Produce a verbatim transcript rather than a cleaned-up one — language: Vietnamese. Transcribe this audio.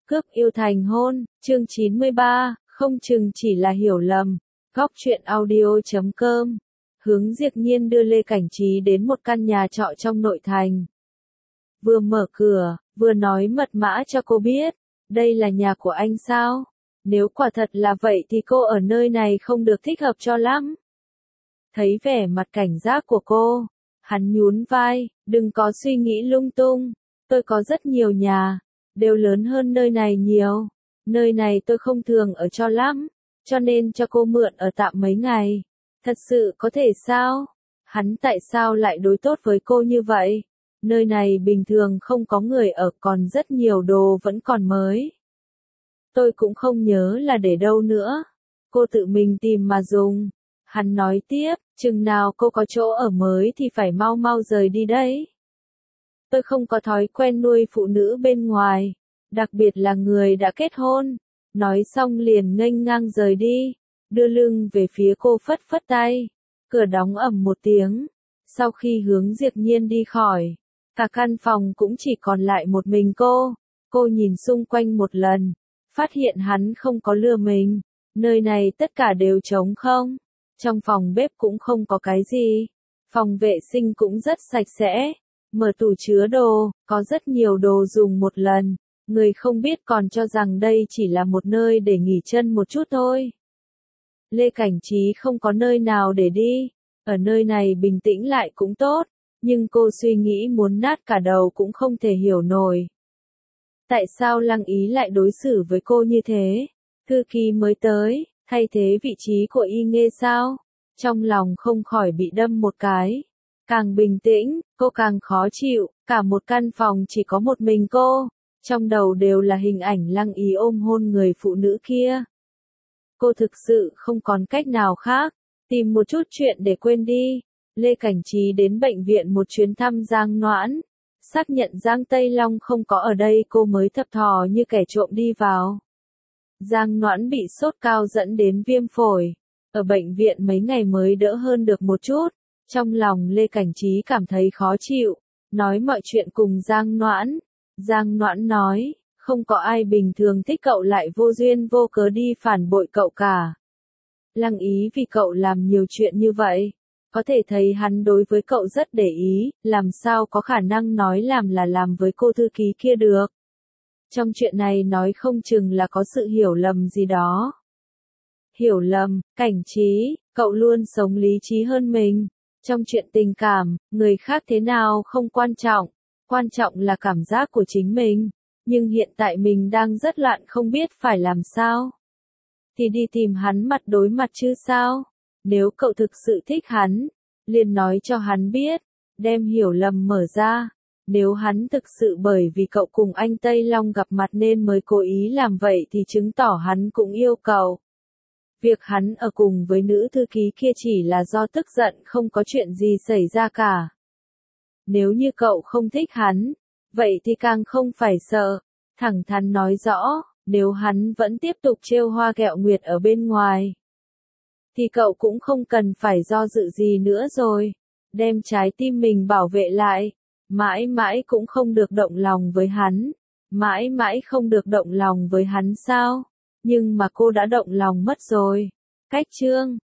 Cướp yêu thành hôn, chương chín mươi ba, không chừng chỉ là hiểu lầm. Góc truyện audio chấm com. Hướng Diệp Nhiên đưa Lê Cảnh Trí đến một căn nhà trọ trong nội thành. Vừa mở cửa, vừa nói mật mã cho cô biết, đây là nhà của anh sao? Nếu quả thật là vậy thì cô ở nơi này không được thích hợp cho lắm. Thấy vẻ mặt cảnh giác của cô, hắn nhún vai, đừng có suy nghĩ lung tung, tôi có rất nhiều nhà, đều lớn hơn nơi này nhiều. Nơi này tôi không thường ở cho lắm, cho nên cho cô mượn ở tạm mấy ngày. Thật sự có thể sao? Hắn tại sao lại đối tốt với cô như vậy? Nơi này bình thường không có người ở, còn rất nhiều đồ vẫn còn mới. Tôi cũng không nhớ là để đâu nữa. Cô tự mình tìm mà dùng. Hắn nói tiếp, chừng nào cô có chỗ ở mới thì phải mau mau rời đi đấy. Tôi không có thói quen nuôi phụ nữ bên ngoài, đặc biệt là người đã kết hôn. Nói xong liền nghênh ngang rời đi, đưa lưng về phía cô phất phất tay. Cửa đóng ầm một tiếng. Sau khi Hướng Diệp Nhiên đi khỏi, cả căn phòng cũng chỉ còn lại một mình cô. Cô nhìn xung quanh một lần, phát hiện hắn không có lừa mình. Nơi này tất cả đều trống không. Trong phòng bếp cũng không có cái gì. Phòng vệ sinh cũng rất sạch sẽ. Mở tủ chứa đồ, có rất nhiều đồ dùng một lần. Người không biết còn cho rằng đây chỉ là một nơi để nghỉ chân một chút thôi. Lê Cảnh Trí không có nơi nào để đi. Ở nơi này bình tĩnh lại cũng tốt. Nhưng cô suy nghĩ muốn nát cả đầu cũng không thể hiểu nổi. Tại sao Lăng Ý lại đối xử với cô như thế? Thư ký mới tới, thay thế vị trí của Y Nghê sao? Trong lòng không khỏi bị đâm một cái. Càng bình tĩnh, cô càng khó chịu. Cả một căn phòng chỉ có một mình cô. Trong đầu đều là hình ảnh Lăng Ý ôm hôn người phụ nữ kia. Cô thực sự không còn cách nào khác. Tìm một chút chuyện để quên đi. Lê Cảnh Trí đến bệnh viện một chuyến thăm Giang Noãn. Xác nhận Giang Tây Long không có ở đây cô mới thập thò như kẻ trộm đi vào. Giang Noãn bị sốt cao dẫn đến viêm phổi. Ở bệnh viện mấy ngày mới đỡ hơn được một chút. Trong lòng Lê Cảnh Trí cảm thấy khó chịu. Nói mọi chuyện cùng Giang Noãn. Giang Noãn nói, không có ai bình thường thích cậu lại vô duyên vô cớ đi phản bội cậu cả. Lăng Ý vì cậu làm nhiều chuyện như vậy. Có thể thấy hắn đối với cậu rất để ý, làm sao có khả năng nói làm là làm với cô thư ký kia được. Trong chuyện này nói không chừng là có sự hiểu lầm gì đó. Hiểu lầm, Cảnh Trí, cậu luôn sống lý trí hơn mình. Trong chuyện tình cảm, người khác thế nào không quan trọng, quan trọng là cảm giác của chính mình. Nhưng hiện tại mình đang rất loạn không biết phải làm sao. Thì đi tìm hắn mặt đối mặt chứ sao? Nếu cậu thực sự thích hắn, liền nói cho hắn biết, đem hiểu lầm mở ra. Nếu hắn thực sự bởi vì cậu cùng anh Tây Long gặp mặt nên mới cố ý làm vậy thì chứng tỏ hắn cũng yêu cậu. Việc hắn ở cùng với nữ thư ký kia chỉ là do tức giận, không có chuyện gì xảy ra cả. Nếu như cậu không thích hắn, vậy thì càng không phải sợ. Thẳng thắn nói rõ, nếu hắn vẫn tiếp tục trêu hoa ghẹo nguyệt ở bên ngoài, thì cậu cũng không cần phải do dự gì nữa rồi. Đem trái tim mình bảo vệ lại. Mãi mãi cũng không được động lòng với hắn. Mãi mãi không được động lòng với hắn sao? Nhưng mà cô đã động lòng mất rồi. Cách chương